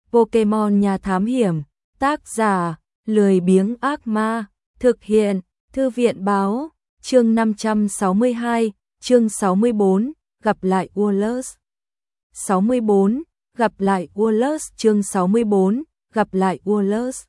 Pokemon Nhà Thám Hiểm, tác giả, lười biếng ác ma, thực hiện, Thư viện báo, chương 562, chương 64, gặp lại Wallace. 64, gặp lại Wallace chương 64, gặp lại Wallace.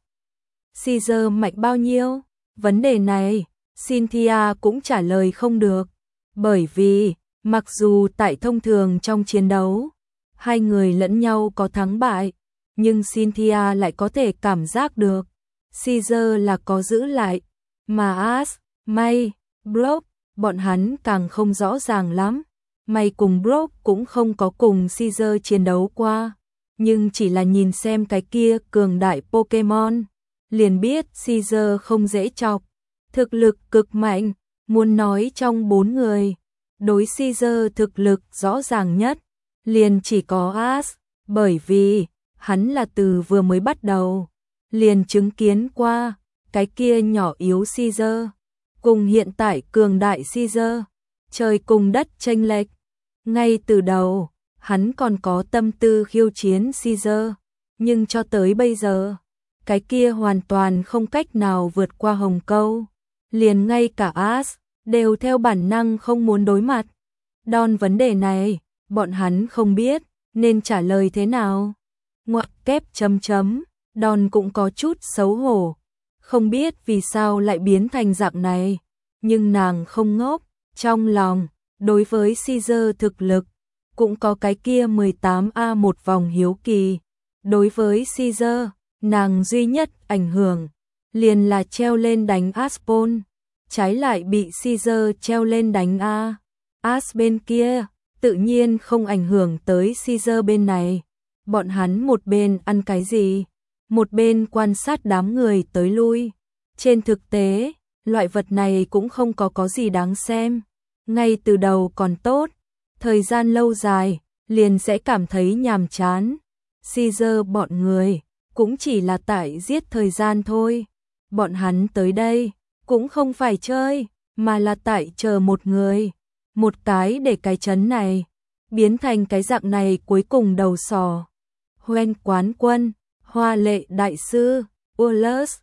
Caesar mạnh bao nhiêu? Vấn đề này, Cynthia cũng trả lời không được. Bởi vì, mặc dù tại thông thường trong chiến đấu, hai người lẫn nhau có thắng bại, nhưng Cynthia lại có thể cảm giác được. Caesar là có giữ lại, mà Ash, May, Brock, bọn hắn càng không rõ ràng lắm. May cùng Brock cũng không có cùng Caesar chiến đấu qua, nhưng chỉ là nhìn xem cái kia cường đại Pokemon, liền biết Caesar không dễ chọc, thực lực cực mạnh, muốn nói trong 4 người, đối Caesar thực lực rõ ràng nhất, liền chỉ có Ash, bởi vì hắn là từ vừa mới bắt đầu, liền chứng kiến qua, cái kia nhỏ yếu Caesar, cùng hiện tại cường đại Caesar, trời cùng đất chênh lệch. Ngay từ đầu, hắn còn có tâm tư khiêu chiến Caesar, nhưng cho tới bây giờ, cái kia hoàn toàn không cách nào vượt qua hồng câu, liền ngay cả Ash đều theo bản năng không muốn đối mặt. Đòn vấn đề này, bọn hắn không biết nên trả lời thế nào. Ngoặc kép chấm chấm, Đòn cũng có chút xấu hổ, không biết vì sao lại biến thành dạng này, nhưng nàng không ngốc, trong lòng, đối với Caesar thực lực, cũng có cái kia 18A một vòng hiếu kỳ. Đối với Caesar, nàng duy nhất ảnh hưởng, liền là treo lên đánh Aspon, trái lại bị Caesar treo lên đánh A. As bên kia, tự nhiên không ảnh hưởng tới Caesar bên này. Bọn hắn một bên ăn cái gì, một bên quan sát đám người tới lui. Trên thực tế, loại vật này cũng không có gì đáng xem. Ngay từ đầu còn tốt, thời gian lâu dài, liền sẽ cảm thấy nhàm chán. Caesar bọn người, cũng chỉ là tại giết thời gian thôi. Bọn hắn tới đây, cũng không phải chơi, mà là tại chờ một người. Một cái để cái trấn này, biến thành cái dạng này cuối cùng đầu sò. Hoen quán quân, hoa lệ đại sư, Wallace,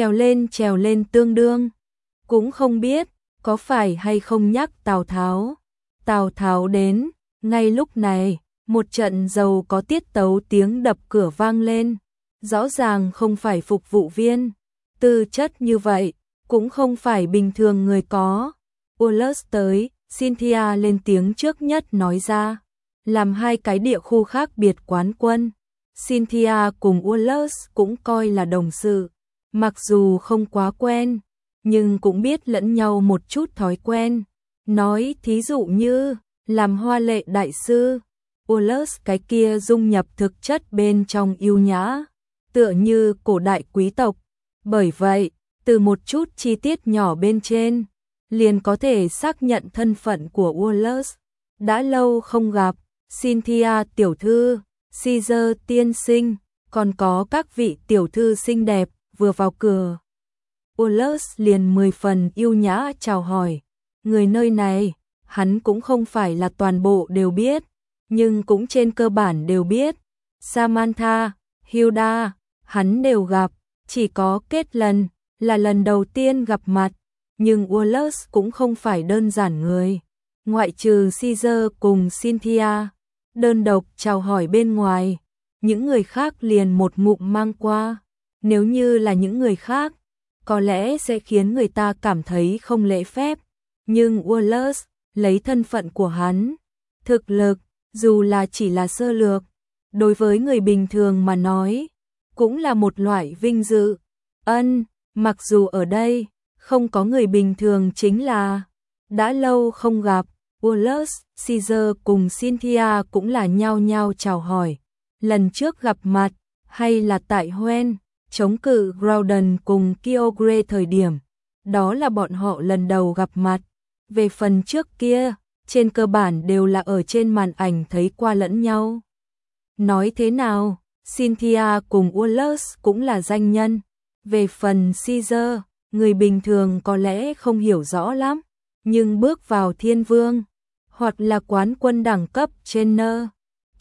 trèo lên tương đương. Cũng không biết, có phải hay không nhắc Tào Tháo. Tào Tháo đến, ngay lúc này, một trận giàu có tiết tấu tiếng đập cửa vang lên. Rõ ràng không phải phục vụ viên, tư chất như vậy, cũng không phải bình thường người có. Wallace tới, Cynthia lên tiếng trước nhất nói ra, làm hai cái địa khu khác biệt quán quân. Cynthia cùng Wallace cũng coi là đồng sự, mặc dù không quá quen, nhưng cũng biết lẫn nhau một chút thói quen. Nói thí dụ như, làm hoa lệ đại sư, Wallace cái kia dung nhập thực chất bên trong yêu nhã, tựa như cổ đại quý tộc. Bởi vậy, từ một chút chi tiết nhỏ bên trên, liền có thể xác nhận thân phận của Wallace. Đã lâu không gặp, Cynthia tiểu thư, Caesar tiên sinh, còn có các vị tiểu thư xinh đẹp vừa vào cửa. Wallace liền 10 phần yêu nhã chào hỏi. Người nơi này, hắn cũng không phải là toàn bộ đều biết, nhưng cũng trên cơ bản đều biết. Samantha, Hilda, hắn đều gặp, chỉ có Kết lần là lần đầu tiên gặp mặt. Nhưng Wallace cũng không phải đơn giản người. Ngoại trừ Caesar cùng Cynthia, đơn độc chào hỏi bên ngoài, những người khác liền một ngụm mang qua. Nếu như là những người khác, có lẽ sẽ khiến người ta cảm thấy không lễ phép. Nhưng Wallace, lấy thân phận của hắn, thực lực, dù là chỉ là sơ lược, đối với người bình thường mà nói, cũng là một loại vinh dự. Mặc dù ở đây, không có người bình thường chính là, đã lâu không gặp, Wallace, Caesar cùng Cynthia cũng là nhao nhao chào hỏi. Lần trước gặp mặt, hay là tại Hoenn, chống cự Groudon cùng Kyogre thời điểm, đó là bọn họ lần đầu gặp mặt. Về phần trước kia, trên cơ bản đều là ở trên màn ảnh thấy qua lẫn nhau. Nói thế nào, Cynthia cùng Wallace cũng là danh nhân. Về phần Caesar, người bình thường có lẽ không hiểu rõ lắm, nhưng bước vào Thiên Vương, hoặc là quán quân đẳng cấp trainer,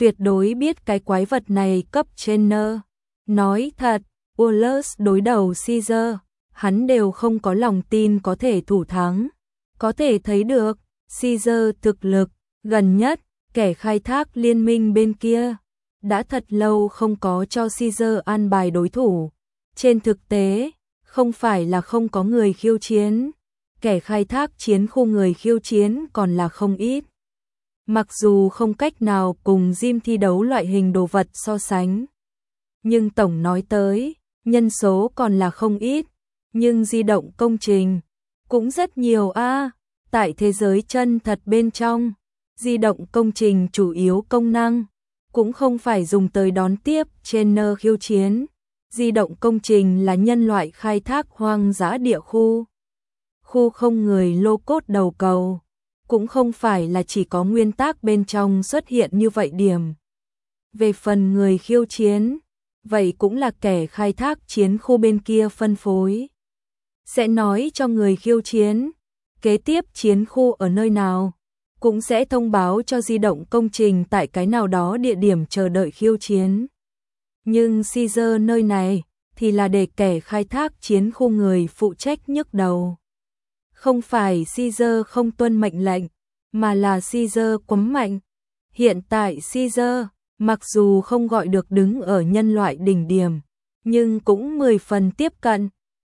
tuyệt đối biết cái quái vật này cấp trainer. Nói thật, Wallace đối đầu Caesar, hắn đều không có lòng tin có thể thủ thắng. Có thể thấy được, Caesar thực lực, gần nhất, kẻ khai thác liên minh bên kia, đã thật lâu không có cho Caesar an bài đối thủ. Trên thực tế, không phải là không có người khiêu chiến, kẻ khai thác chiến khu người khiêu chiến còn là không ít. Mặc dù không cách nào cùng gym thi đấu loại hình đồ vật so sánh, nhưng tổng nói tới, nhân số còn là không ít, nhưng di động công trình cũng rất nhiều a. Tại thế giới chân thật bên trong, di động công trình chủ yếu công năng cũng không phải dùng tới đón tiếp trainer khiêu chiến. Di động công trình là nhân loại khai thác hoang dã địa khu. Khu không người lô cốt đầu cầu, cũng không phải là chỉ có nguyên tắc bên trong xuất hiện như vậy điểm. Về phần người khiêu chiến, vậy cũng là kẻ khai thác chiến khu bên kia phân phối. Sẽ nói cho người khiêu chiến, kế tiếp chiến khu ở nơi nào, cũng sẽ thông báo cho di động công trình tại cái nào đó địa điểm chờ đợi khiêu chiến. Nhưng Caesar nơi này thì là để kẻ khai thác chiến khu người phụ trách nhức đầu. Không phải Caesar không tuân mệnh lệnh, mà là Caesar quấm mạnh. Hiện tại Caesar, mặc dù không gọi được đứng ở nhân loại đỉnh điểm, nhưng cũng 10 phần tiếp cận,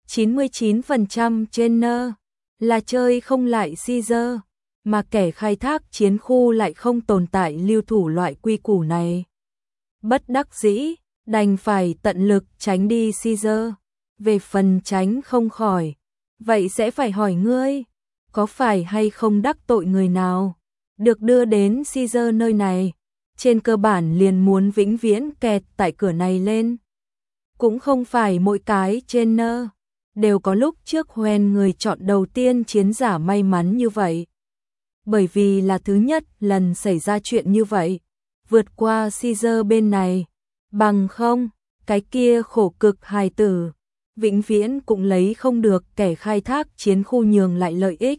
99% trainer là chơi không lại Caesar, mà kẻ khai thác chiến khu lại không tồn tại lưu thủ loại quy củ này. Bất đắc dĩ, đành phải tận lực tránh đi Caesar. Về phần tránh không khỏi, vậy sẽ phải hỏi ngươi, có phải hay không đắc tội người nào, được đưa đến Caesar nơi này, trên cơ bản liền muốn vĩnh viễn kẹt tại cửa này lên. Cũng không phải mỗi cái trainer đều có lúc trước hoen người chọn đầu tiên chiến giả may mắn như vậy. Bởi vì là thứ nhất lần xảy ra chuyện như vậy, vượt qua Caesar bên này, bằng không, cái kia khổ cực hài tử, vĩnh viễn cũng lấy không được kẻ khai thác chiến khu nhường lại lợi ích.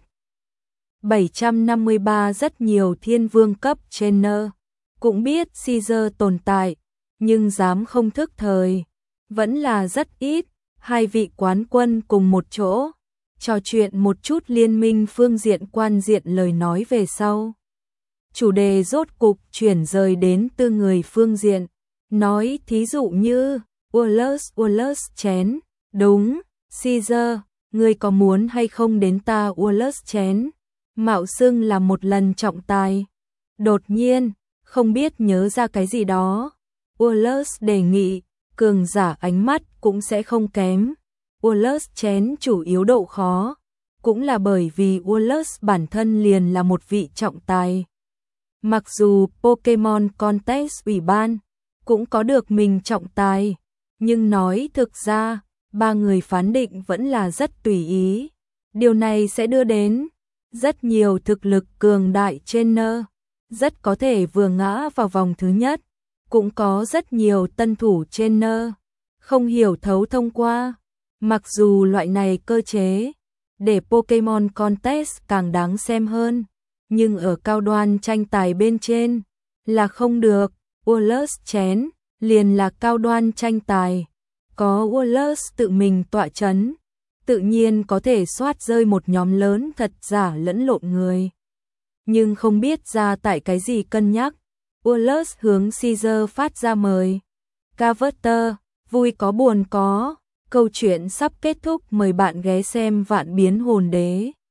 753 rất nhiều thiên vương cấp trainer, cũng biết Caesar tồn tại, nhưng dám không thức thời, vẫn là rất ít. Hai vị quán quân cùng một chỗ, trò chuyện một chút liên minh phương diện quan diện lời nói về sau. Chủ đề rốt cục chuyển rời đến tư người phương diện, nói thí dụ như, Wallace chén, đúng, Caesar, ngươi có muốn hay không đến ta Wallace chén, mạo xưng là một lần trọng tài. Đột nhiên, không biết nhớ ra cái gì đó, Wallace đề nghị, cường giả ánh mắt cũng sẽ không kém. Wallace chén chủ yếu độ khó, cũng là bởi vì Wallace bản thân liền là một vị trọng tài. Mặc dù Pokemon Contest ủy ban cũng có được mình trọng tài, nhưng nói thực ra, ba người phán định vẫn là rất tùy ý. Điều này sẽ đưa đến rất nhiều thực lực cường đại trainer, rất có thể vừa ngã vào vòng thứ nhất. Cũng có rất nhiều tân thủ trainer không hiểu thấu thông qua. Mặc dù loại này cơ chế để Pokemon Contest càng đáng xem hơn, nhưng ở cao đoan tranh tài bên trên là không được. Wallace chén liền là cao đoan tranh tài, có Wallace tự mình tọa chấn, tự nhiên có thể soát rơi một nhóm lớn thật giả lẫn lộn người. Nhưng không biết ra tại cái gì cân nhắc, Wallace hướng Caesar phát ra mời. Carver, vui có buồn có, câu chuyện sắp kết thúc, mời bạn ghé xem Vạn Biến Hồn Đế.